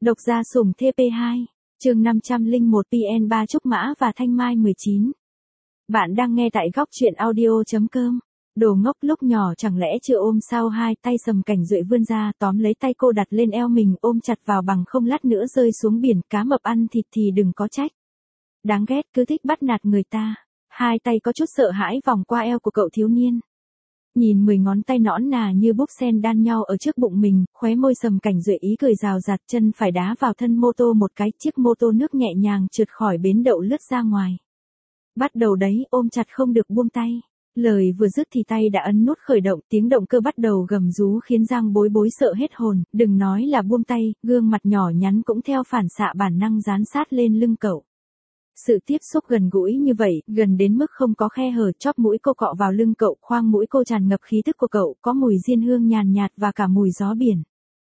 Độc gia sủng TP2, chương 501 PN3 Trúc Mã và Thanh Mai 19. Bạn đang nghe tại góc truyện audio.com. Đồ ngốc lúc nhỏ chẳng lẽ chưa ôm sao? Hai tay Sầm Cảnh Duệ vươn ra tóm lấy tay cô đặt lên eo mình ôm chặt vào bằng không lát nữa rơi xuống biển. Cá mập ăn thịt thì đừng có trách. Đáng ghét cứ thích bắt nạt người ta. Hai tay có chút sợ hãi vòng qua eo của cậu thiếu niên. Nhìn 10 ngón tay nõn nà như búp sen đan nhau ở trước bụng mình, khóe môi Sầm Cảnh Duệ ý cười rào rạt, chân phải đá vào thân mô tô một cái, chiếc mô tô nước nhẹ nhàng trượt khỏi bến đậu lướt ra ngoài. Bắt đầu đấy, ôm chặt không được buông tay. Lời vừa dứt thì tay đã ấn nút khởi động, tiếng động cơ bắt đầu gầm rú khiến Giang Bối Bối sợ hết hồn, đừng nói là buông tay, gương mặt nhỏ nhắn cũng theo phản xạ bản năng dán sát lên lưng cậu. Sự tiếp xúc gần gũi như vậy, gần đến mức không có khe hở, chóp mũi cô cọ vào lưng cậu, khoang mũi cô tràn ngập khí tức của cậu, có mùi diên hương nhàn nhạt và cả mùi gió biển.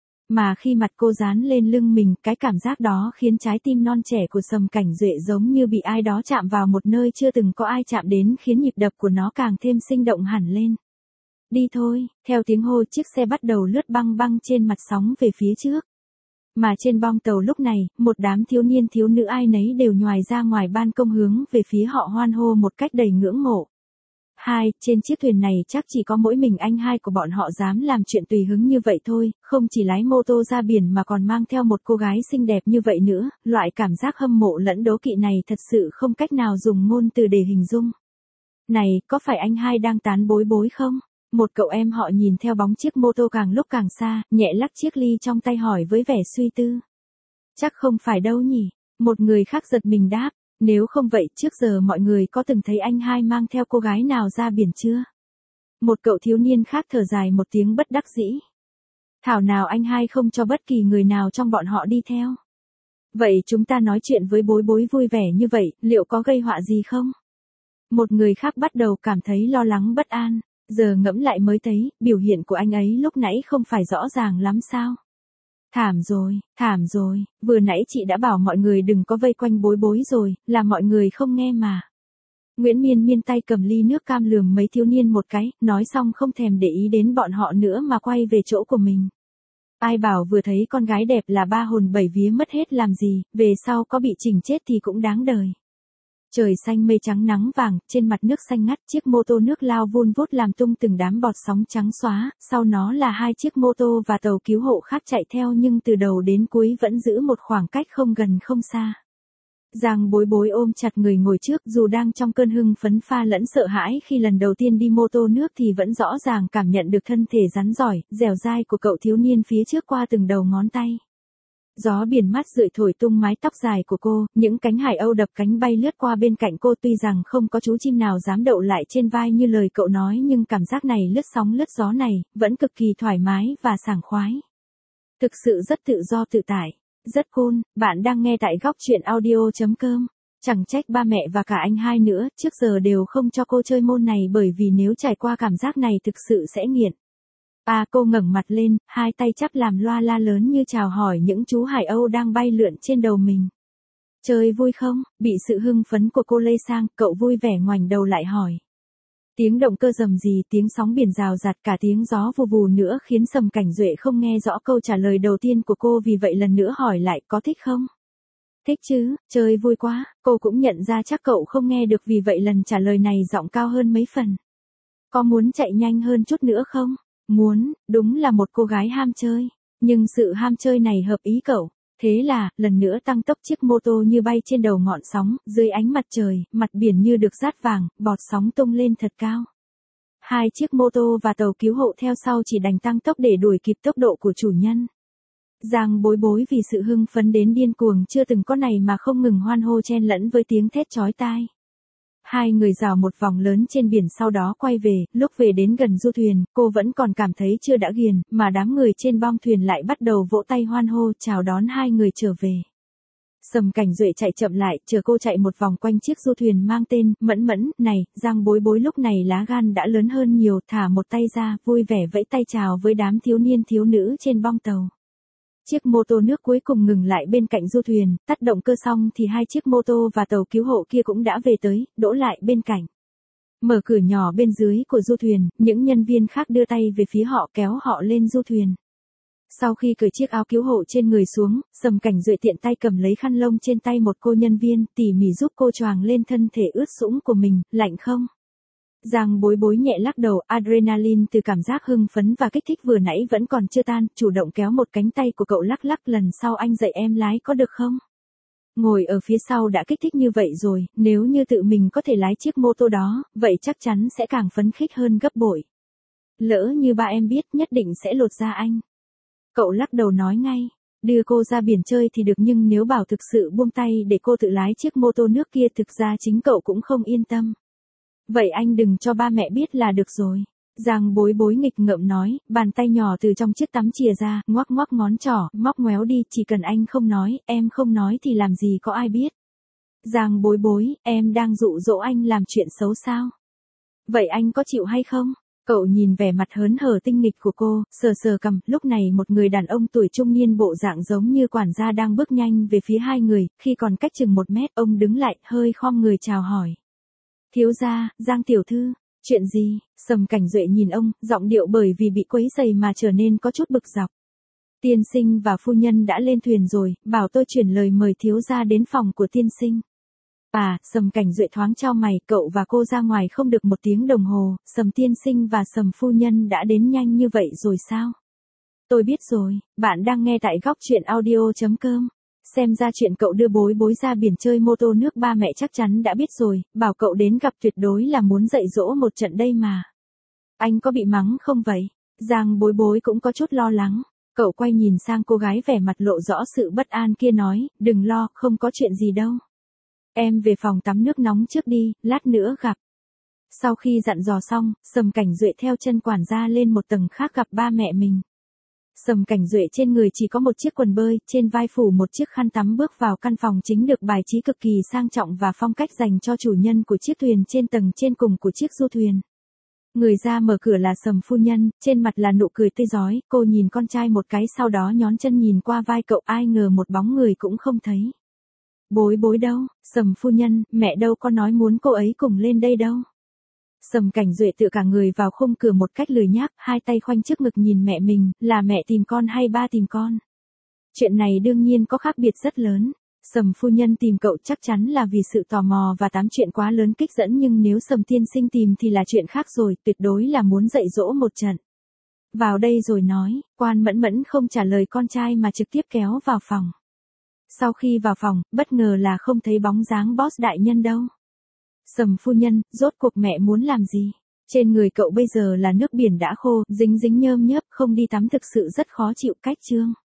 Mà khi mặt cô dán lên lưng mình, cái cảm giác đó khiến trái tim non trẻ của Sầm Cảnh Duệ giống như bị ai đó chạm vào một nơi chưa từng có ai chạm đến, khiến nhịp đập của nó càng thêm sinh động hẳn lên. Đi thôi, theo tiếng hô chiếc xe bắt đầu lướt băng băng trên mặt sóng về phía trước. Mà trên bong tàu lúc này, một đám thiếu niên thiếu nữ ai nấy đều nhoài ra ngoài ban công hướng về phía họ hoan hô một cách đầy ngưỡng mộ. Trên chiếc thuyền này chắc chỉ có mỗi mình anh hai của bọn họ dám làm chuyện tùy hứng như vậy thôi, không chỉ lái mô tô ra biển mà còn mang theo một cô gái xinh đẹp như vậy nữa, loại cảm giác hâm mộ lẫn đố kỵ này thật sự không cách nào dùng ngôn từ để hình dung. Này, có phải anh hai đang tán Bối Bối không? Một cậu em họ nhìn theo bóng chiếc mô tô càng lúc càng xa, nhẹ lắc chiếc ly trong tay hỏi với vẻ suy tư. Chắc không phải đâu nhỉ? Một người khác giật mình đáp, nếu không vậy trước giờ mọi người có từng thấy anh hai mang theo cô gái nào ra biển chưa? Một cậu thiếu niên khác thở dài một tiếng bất đắc dĩ. Thảo nào anh hai không cho bất kỳ người nào trong bọn họ đi theo. Vậy chúng ta nói chuyện với Bối Bối vui vẻ như vậy, liệu có gây họa gì không? Một người khác bắt đầu cảm thấy lo lắng bất an. Giờ ngẫm lại mới thấy, biểu hiện của anh ấy lúc nãy không phải rõ ràng lắm sao? Thảm rồi, vừa nãy chị đã bảo mọi người đừng có vây quanh Bối Bối rồi, là mọi người không nghe mà. Nguyễn Miên Miên tay cầm ly nước cam lườm mấy thiếu niên một cái, nói xong không thèm để ý đến bọn họ nữa mà quay về chỗ của mình. Ai bảo vừa thấy con gái đẹp là ba hồn bảy vía mất hết làm gì, về sau có bị chỉnh chết thì cũng đáng đời. Trời xanh mây trắng nắng vàng, trên mặt nước xanh ngắt, chiếc mô tô nước lao vun vút làm tung từng đám bọt sóng trắng xóa, sau nó là hai chiếc mô tô và tàu cứu hộ khác chạy theo nhưng từ đầu đến cuối vẫn giữ một khoảng cách không gần không xa. Giang Bối Bối ôm chặt người ngồi trước, dù đang trong cơn hưng phấn pha lẫn sợ hãi khi lần đầu tiên đi mô tô nước thì vẫn rõ ràng cảm nhận được thân thể rắn giỏi, dẻo dai của cậu thiếu niên phía trước qua từng đầu ngón tay. Gió biển mát rượi thổi tung mái tóc dài của cô, những cánh hải âu đập cánh bay lướt qua bên cạnh cô, tuy rằng không có chú chim nào dám đậu lại trên vai như lời cậu nói nhưng cảm giác này lướt sóng lướt gió này, vẫn cực kỳ thoải mái và sảng khoái. Thực sự rất tự do tự tại, rất cool. Bạn đang nghe tại góc truyện audio.com. Chẳng trách ba mẹ và cả anh hai nữa, trước giờ đều không cho cô chơi môn này bởi vì nếu trải qua cảm giác này thực sự sẽ nghiện. Cô ngẩng mặt lên, hai tay chắp làm loa la lớn như chào hỏi những chú hải âu đang bay lượn trên đầu mình. Chơi vui không? Bị sự hưng phấn của cô lây sang, cậu vui vẻ ngoảnh đầu lại hỏi. Tiếng động cơ rầm rì, tiếng sóng biển rào rạt, cả tiếng gió vù vù nữa khiến Sầm Cảnh Duệ không nghe rõ câu trả lời đầu tiên của cô, vì vậy lần nữa hỏi lại, có thích không? Thích chứ, chơi vui quá. Cô cũng nhận ra chắc cậu không nghe được, vì vậy lần trả lời này giọng cao hơn mấy phần. Có muốn chạy nhanh hơn chút nữa không? Muốn, đúng là một cô gái ham chơi. Nhưng sự ham chơi này hợp ý cậu. Thế là, lần nữa tăng tốc, chiếc mô tô như bay trên đầu ngọn sóng, dưới ánh mặt trời, mặt biển như được dát vàng, bọt sóng tung lên thật cao. Hai chiếc mô tô và tàu cứu hộ theo sau chỉ đành tăng tốc để đuổi kịp tốc độ của chủ nhân. Giang Bối Bối vì sự hưng phấn đến điên cuồng chưa từng có này mà không ngừng hoan hô chen lẫn với tiếng thét chói tai. Hai người dạo một vòng lớn trên biển sau đó quay về, lúc về đến gần du thuyền, cô vẫn còn cảm thấy chưa đã ghiền, mà đám người trên bong thuyền lại bắt đầu vỗ tay hoan hô chào đón hai người trở về. Sầm Cảnh Duệ chạy chậm lại, chờ cô chạy một vòng quanh chiếc du thuyền mang tên Mẫn Mẫn này. Giang Bối Bối lúc này lá gan đã lớn hơn nhiều, thả một tay ra, vui vẻ vẫy tay chào với đám thiếu niên thiếu nữ trên bong tàu. Chiếc mô tô nước cuối cùng ngừng lại bên cạnh du thuyền, tắt động cơ xong thì hai chiếc mô tô và tàu cứu hộ kia cũng đã về tới, đỗ lại bên cạnh. Mở cửa nhỏ bên dưới của du thuyền, những nhân viên khác đưa tay về phía họ kéo họ lên du thuyền. Sau khi cởi chiếc áo cứu hộ trên người xuống, Sầm Cảnh Duệ tiện tay cầm lấy khăn lông trên tay một cô nhân viên, tỉ mỉ giúp cô choàng lên thân thể ướt sũng của mình, lạnh không? Giang Bối Bối nhẹ lắc đầu, adrenaline từ cảm giác hưng phấn và kích thích vừa nãy vẫn còn chưa tan, chủ động kéo một cánh tay của cậu lắc lắc, lần sau anh dạy em lái có được không? Ngồi ở phía sau đã kích thích như vậy rồi, nếu như tự mình có thể lái chiếc mô tô đó, vậy chắc chắn sẽ càng phấn khích hơn gấp bội. Lỡ như ba em biết nhất định sẽ lột da anh. Cậu lắc đầu nói ngay, đưa cô ra biển chơi thì được nhưng nếu bảo thực sự buông tay để cô tự lái chiếc mô tô nước kia thực ra chính cậu cũng không yên tâm. Vậy anh đừng cho ba mẹ biết là được rồi. Giang Bối Bối nghịch ngợm nói, bàn tay nhỏ từ trong chiếc tắm chìa ra, ngoắc ngoắc ngón trỏ, móc ngoéo đi, chỉ cần anh không nói, em không nói thì làm gì có ai biết. Giang Bối Bối, em đang dụ dỗ anh làm chuyện xấu sao? Vậy anh có chịu hay không? Cậu nhìn vẻ mặt hớn hở tinh nghịch của cô, sờ sờ cằm, lúc này một người đàn ông tuổi trung niên bộ dạng giống như quản gia đang bước nhanh về phía hai người, khi còn cách chừng 1 mét, ông đứng lại, hơi khom người chào hỏi. Thiếu gia, Giang tiểu thư, chuyện gì? Sầm Cảnh Duệ nhìn ông, giọng điệu bởi vì bị quấy rầy mà trở nên có chút bực dọc. Tiên sinh và phu nhân đã lên thuyền rồi, bảo tôi chuyển lời mời thiếu gia đến phòng của tiên sinh. À, Sầm Cảnh Duệ thoáng chau mày, cậu và cô ra ngoài không được 1 tiếng đồng hồ, Sầm tiên sinh và Sầm phu nhân đã đến nhanh như vậy rồi sao? Tôi biết rồi, bạn đang nghe tại góc truyện audio.com. Xem ra chuyện cậu đưa Bối Bối ra biển chơi mô tô nước ba mẹ chắc chắn đã biết rồi, bảo cậu đến gặp tuyệt đối là muốn dạy dỗ một trận đây mà. Anh có bị mắng không vậy? Giang Bối Bối cũng có chút lo lắng. Cậu quay nhìn sang cô gái vẻ mặt lộ rõ sự bất an kia nói, đừng lo, không có chuyện gì đâu. Em về phòng tắm nước nóng trước đi, lát nữa gặp. Sau khi dặn dò xong, Sầm Cảnh Duệ theo chân quản gia lên một tầng khác gặp ba mẹ mình. Sầm Cảnh Duệ trên người chỉ có một chiếc quần bơi, trên vai phủ một chiếc khăn tắm bước vào căn phòng chính được bài trí cực kỳ sang trọng và phong cách dành cho chủ nhân của chiếc thuyền trên tầng trên cùng của chiếc du thuyền. Người ra mở cửa là Sầm phu nhân, trên mặt là nụ cười tươi rói, cô nhìn con trai một cái sau đó nhón chân nhìn qua vai cậu, ai ngờ một bóng người cũng không thấy. Bối Bối đâu? Sầm phu nhân, mẹ đâu có nói muốn cô ấy cùng lên đây đâu. Sầm Cảnh Duệ tựa cả người vào khung cửa một cách lười nhác, hai tay khoanh trước ngực nhìn mẹ mình, là mẹ tìm con hay ba tìm con? Chuyện này đương nhiên có khác biệt rất lớn. Sầm phu nhân tìm cậu chắc chắn là vì sự tò mò và tám chuyện quá lớn kích dẫn, nhưng nếu Sầm tiên sinh tìm thì là chuyện khác rồi, tuyệt đối là muốn dạy dỗ một trận. Vào đây rồi nói, Quan Mẫn Mẫn không trả lời con trai mà trực tiếp kéo vào phòng. Sau khi vào phòng, bất ngờ là không thấy bóng dáng boss đại nhân đâu. Sầm phu nhân, rốt cuộc mẹ muốn làm gì? Trên người cậu bây giờ là nước biển đã khô, dính dính nhơm nhớp, không đi tắm thực sự rất khó chịu. Cách chương